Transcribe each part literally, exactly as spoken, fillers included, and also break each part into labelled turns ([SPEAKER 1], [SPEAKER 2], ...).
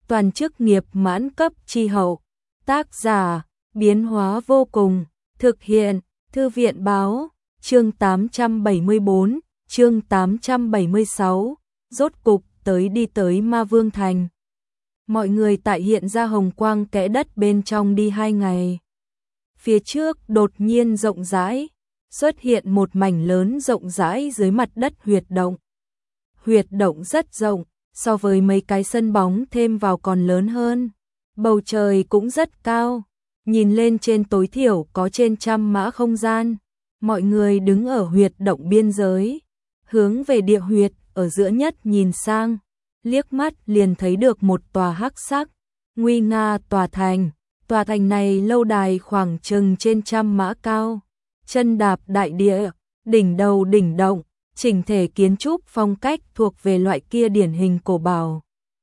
[SPEAKER 1] toàn chức nghiệp mãn cấp chi hậu. Tác giả, biến hóa vô cùng, thực hiện, Thư viện báo, chương tám trăm bảy mươi bốn, chương tám trăm bảy mươi sáu, rốt cục tới đi tới Ma Vương Thành. Mọi người tại hiện ra hồng quang kẽ đất bên trong đi hai ngày. Phía trước đột nhiên rộng rãi, xuất hiện một mảnh lớn rộng rãi dưới mặt đất huyệt động. Huyệt động rất rộng, so với mấy cái sân bóng thêm vào còn lớn hơn. Bầu trời cũng rất cao, nhìn lên trên tối thiểu có trên trăm mã không gian. Mọi người đứng ở huyệt động biên giới, hướng về địa huyệt ở giữa nhất nhìn sang, liếc mắt liền thấy được một tòa hắc sắc, nguy nga tòa thành. Tòa thành này lâu đài khoảng chừng trên trăm mã cao, chân đạp đại địa, đỉnh đầu đỉnh động, chỉnh thể kiến trúc phong cách thuộc về loại kia điển hình cổ bảo.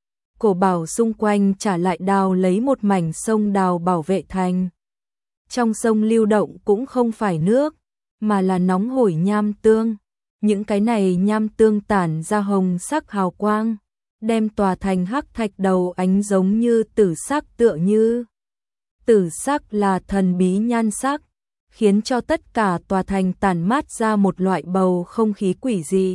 [SPEAKER 1] Cổ bảo xung quanh trả lại đào lấy một mảnh sông đào bảo vệ thành. Trong sông lưu động cũng không phải nước, mà là nóng hổi nham tương. Những cái này nham tương tản ra hồng sắc hào quang, đem tòa thành hắc thạch đầu ánh giống như tử sắc, tựa như tử sắc là thần bí nhan sắc, khiến cho tất cả tòa thành tản mát ra một loại bầu không khí quỷ dị.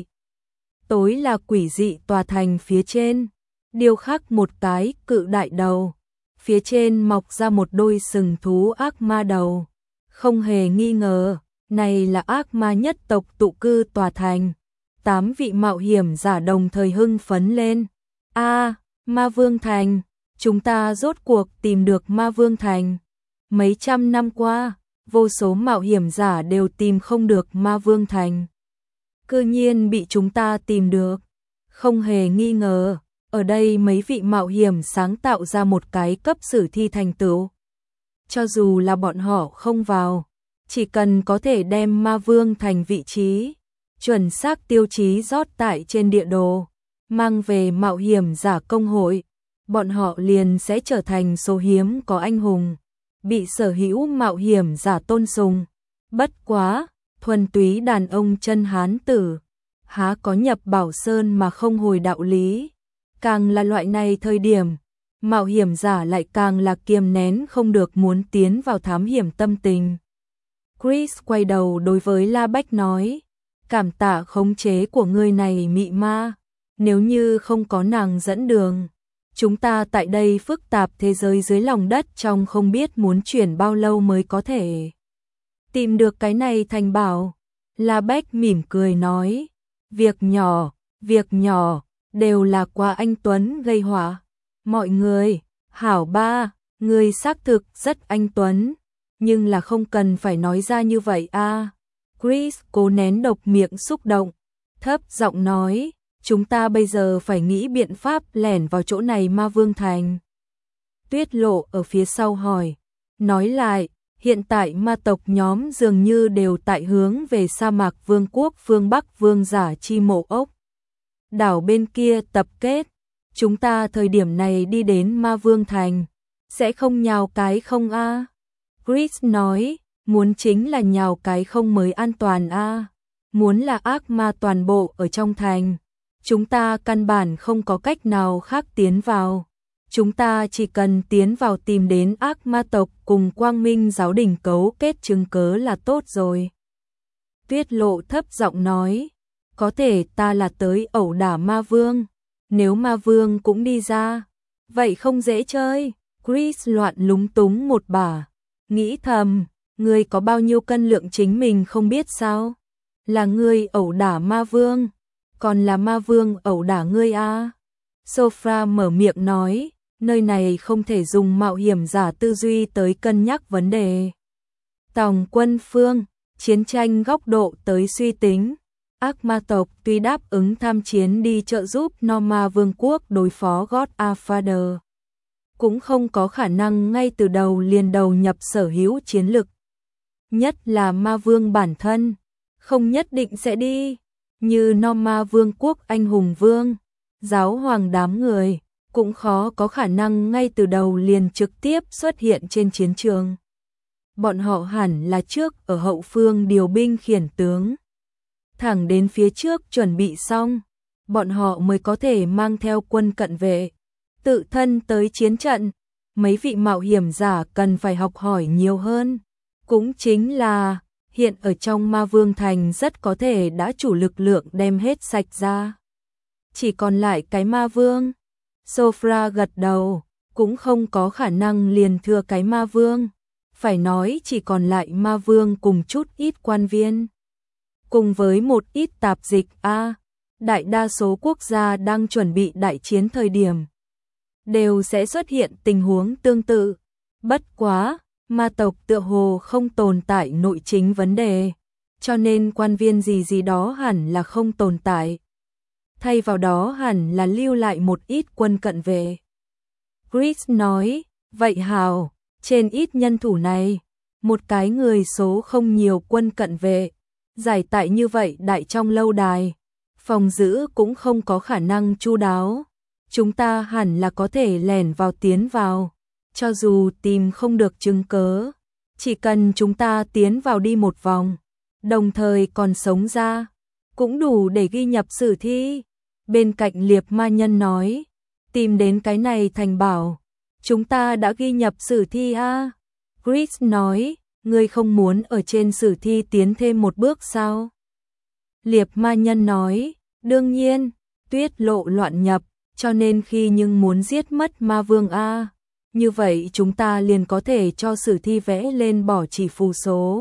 [SPEAKER 1] Tối là quỷ dị tòa thành phía trên, điêu khắc một cái cự đại đầu, phía trên mọc ra một đôi sừng thú ác ma đầu. Không hề nghi ngờ, này là ác ma nhất tộc tụ cư tòa thành. Tám vị mạo hiểm giả đồng thời hưng phấn lên. A, Ma Vương Thành, chúng ta rốt cuộc tìm được Ma Vương Thành. Mấy trăm năm qua, vô số mạo hiểm giả đều tìm không được Ma Vương Thành. Cư nhiên bị chúng ta tìm được. Không hề nghi ngờ, ở đây mấy vị mạo hiểm sáng tạo ra một cái cấp sử thi thành tựu. Cho dù là bọn họ không vào, chỉ cần có thể đem Ma Vương Thành vị trí, chuẩn xác tiêu chí rót tại trên địa đồ, mang về mạo hiểm giả công hội, bọn họ liền sẽ trở thành số hiếm có anh hùng, bị sở hữu mạo hiểm giả tôn sùng. Bất quá, thuần túy đàn ông chân hán tử, há có nhập Bảo Sơn mà không hồi đạo lý. Càng là loại này thời điểm, mạo hiểm giả lại càng là kiềm nén không được muốn tiến vào thám hiểm tâm tình. Chris quay đầu đối với La Bách nói, cảm tạ khống chế của người này mị ma, nếu như không có nàng dẫn đường, chúng ta tại đây phức tạp thế giới dưới lòng đất trong không biết muốn chuyển bao lâu mới có thể tìm được cái này thành bảo. La Bách mỉm cười nói, việc nhỏ, việc nhỏ, đều là qua anh Tuấn gây họa. Mọi người, hảo ba, người xác thực rất anh Tuấn, nhưng là không cần phải nói ra như vậy a. Chris cố nén độc miệng xúc động, thấp giọng nói, chúng ta bây giờ phải nghĩ biện pháp lẻn vào chỗ này Ma Vương Thành. Tuyết Lộ ở phía sau hỏi, nói lại, hiện tại ma tộc nhóm dường như đều tại hướng về sa mạc vương quốc phương Bắc vương giả chi mộ ốc. Đảo bên kia tập kết, chúng ta thời điểm này đi đến Ma Vương Thành, sẽ không nhào cái không a? Chris nói, muốn chính là nhào cái không mới an toàn a. Muốn là ác ma toàn bộ ở trong thành, chúng ta căn bản không có cách nào khác tiến vào. Chúng ta chỉ cần tiến vào tìm đến ác ma tộc cùng Quang Minh giáo đình cấu kết chứng cớ là tốt rồi. Tuyết Lộ thấp giọng nói, có thể ta là tới ẩu đả ma vương, nếu ma vương cũng đi ra, vậy không dễ chơi. Chris loạn lúng túng một bả, nghĩ thầm, ngươi có bao nhiêu cân lượng chính mình không biết sao? Là ngươi ẩu đả ma vương, còn là ma vương ẩu đả ngươi a? Sophia mở miệng nói, nơi này không thể dùng mạo hiểm giả tư duy tới cân nhắc vấn đề. Tòng quân phương, chiến tranh góc độ tới suy tính. Ác ma tộc tuy đáp ứng tham chiến đi trợ giúp Norma vương quốc đối phó God Father, cũng không có khả năng ngay từ đầu liền đầu nhập sở hữu chiến lực. Nhất là ma vương bản thân, không nhất định sẽ đi, như Norma vương quốc anh hùng vương, giáo hoàng đám người, cũng khó có khả năng ngay từ đầu liền trực tiếp xuất hiện trên chiến trường. Bọn họ hẳn là trước ở hậu phương điều binh khiển tướng, thẳng đến phía trước chuẩn bị xong, bọn họ mới có thể mang theo quân cận vệ, tự thân tới chiến trận, mấy vị mạo hiểm giả cần phải học hỏi nhiều hơn. Cũng chính là, hiện ở trong Ma Vương Thành rất có thể đã chủ lực lượng đem hết sạch ra. Chỉ còn lại cái Ma Vương. Sofra gật đầu, cũng không có khả năng liền thừa cái Ma Vương. Phải nói chỉ còn lại Ma Vương cùng chút ít quan viên. Cùng với một ít tạp dịch A, đại đa số quốc gia đang chuẩn bị đại chiến thời điểm. Đều sẽ xuất hiện tình huống tương tự. Bất quá, ma tộc tựa hồ không tồn tại nội chính vấn đề. Cho nên quan viên gì gì đó hẳn là không tồn tại. Thay vào đó hẳn là lưu lại một ít quân cận vệ. Chris nói, vậy hào, trên ít nhân thủ này, một cái người số không nhiều quân cận vệ, giải tại như vậy đại trong lâu đài, phòng giữ cũng không có khả năng chu đáo. Chúng ta hẳn là có thể lẻn vào tiến vào, cho dù tìm không được chứng cớ, chỉ cần chúng ta tiến vào đi một vòng, đồng thời còn sống ra, cũng đủ để ghi nhập sử thi. Bên cạnh Liệp Ma Nhân nói, tìm đến cái này thành bảo, chúng ta đã ghi nhập sử thi a. Chris nói, ngươi không muốn ở trên sử thi tiến thêm một bước sao? Liệp Ma Nhân nói, đương nhiên, tuyết lộ loạn nhập, cho nên khi nhưng muốn giết mất Ma Vương a, như vậy chúng ta liền có thể cho sử thi vẽ lên bỏ chỉ phù số.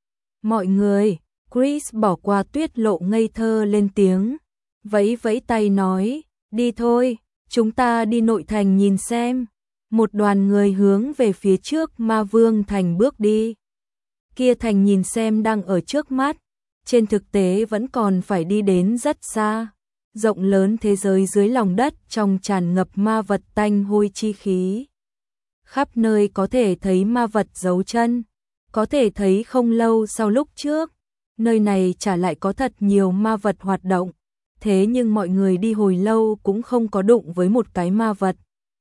[SPEAKER 1] Mọi người, Chris bỏ qua tuyết lộ ngây thơ lên tiếng, vẫy vẫy tay nói, đi thôi, chúng ta đi nội thành nhìn xem. Một đoàn người hướng về phía trước Ma Vương Thành bước đi. Kia thành nhìn xem đang ở trước mắt, trên thực tế vẫn còn phải đi đến rất xa. Rộng lớn thế giới dưới lòng đất trong tràn ngập ma vật tanh hôi chi khí. Khắp nơi có thể thấy ma vật dấu chân, có thể thấy không lâu sau lúc trước, nơi này chả lại có thật nhiều ma vật hoạt động, thế nhưng mọi người đi hồi lâu cũng không có đụng với một cái ma vật.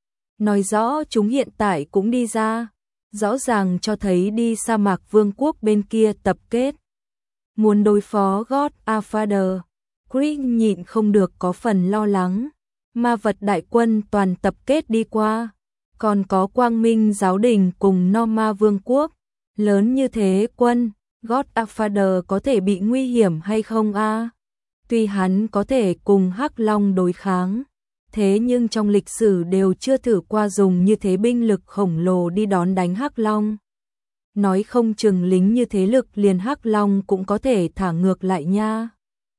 [SPEAKER 1] Nói rõ chúng hiện tại cũng đi ra, rõ ràng cho thấy đi sa mạc vương quốc bên kia tập kết. Muốn đối phó God Father, Chris nhịn không được có phần lo lắng. Ma vật đại quân toàn tập kết đi qua, còn có Quang Minh giáo đình cùng Norma vương quốc. Lớn như thế quân, God Father có thể bị nguy hiểm hay không a? Tuy hắn có thể cùng Hắc Long đối kháng, thế nhưng trong lịch sử đều chưa thử qua dùng như thế binh lực khổng lồ đi đón đánh Hắc Long. Nói không chừng lính như thế lực liền Hắc Long cũng có thể thả ngược lại nha.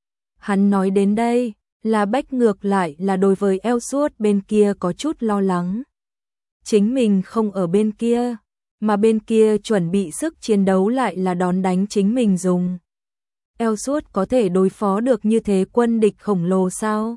[SPEAKER 1] Hắn nói đến đây, là bách ngược lại là đối với Elsuốt bên kia có chút lo lắng. Chính mình không ở bên kia, mà bên kia chuẩn bị sức chiến đấu lại là đón đánh chính mình dùng. Elsuốt có thể đối phó được như thế quân địch khổng lồ sao?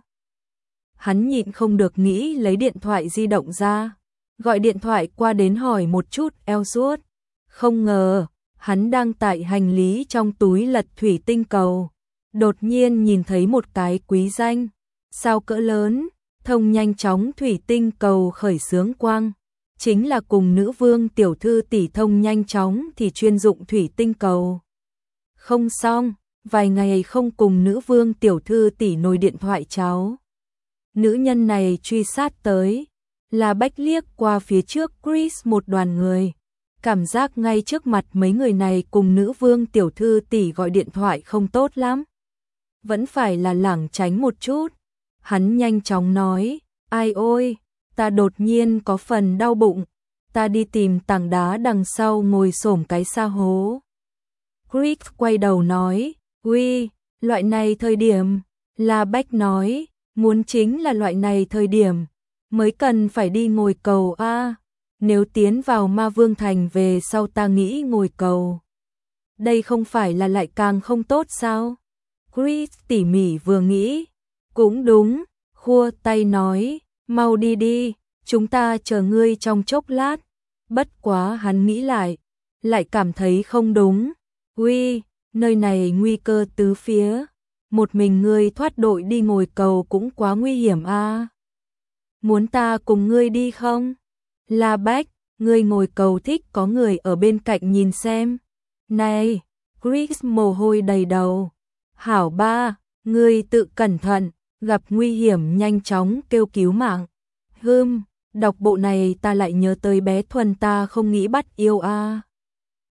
[SPEAKER 1] Hắn nhịn không được nghĩ lấy điện thoại di động ra, gọi điện thoại qua đến hỏi một chút Elsuốt. Không ngờ, hắn đang tại hành lý trong túi lật thủy tinh cầu. Đột nhiên nhìn thấy một cái quý danh, sao cỡ lớn, thông nhanh chóng thủy tinh cầu khởi xướng quang. Chính là cùng nữ vương tiểu thư tỷ thông nhanh chóng thì chuyên dụng thủy tinh cầu. Không xong, vài ngày không cùng nữ vương tiểu thư tỷ nồi điện thoại cháu. Nữ nhân này truy sát tới, là bách liếc qua phía trước Chris một đoàn người. Cảm giác ngay trước mặt mấy người này cùng nữ vương tiểu thư tỷ gọi điện thoại không tốt lắm. Vẫn phải là lảng tránh một chút. Hắn nhanh chóng nói, ai ôi, ta đột nhiên có phần đau bụng, ta đi tìm tảng đá đằng sau ngồi xổm cái sa hố. Chris quay đầu nói, uy, loại này thời điểm, là Bách nói, muốn chính là loại này thời điểm, mới cần phải đi ngồi cầu a. Nếu tiến vào Ma Vương Thành về sau ta nghĩ ngồi cầu. Đây không phải là lại càng không tốt sao? Chris tỉ mỉ vừa nghĩ, cũng đúng, khua tay nói, mau đi đi, chúng ta chờ ngươi trong chốc lát. Bất quá hắn nghĩ lại, lại cảm thấy không đúng. Uy, nơi này nguy cơ tứ phía, một mình ngươi thoát đội đi ngồi cầu cũng quá nguy hiểm a. Muốn ta cùng ngươi đi không? La Bách, ngươi ngồi cầu thích có người ở bên cạnh nhìn xem. Này, Chris mồ hôi đầy đầu. Hảo ba, ngươi tự cẩn thận, gặp nguy hiểm nhanh chóng kêu cứu mạng. Hừm, Đọc bộ này ta lại nhớ tới bé Thuần ta không nghĩ bắt yêu a.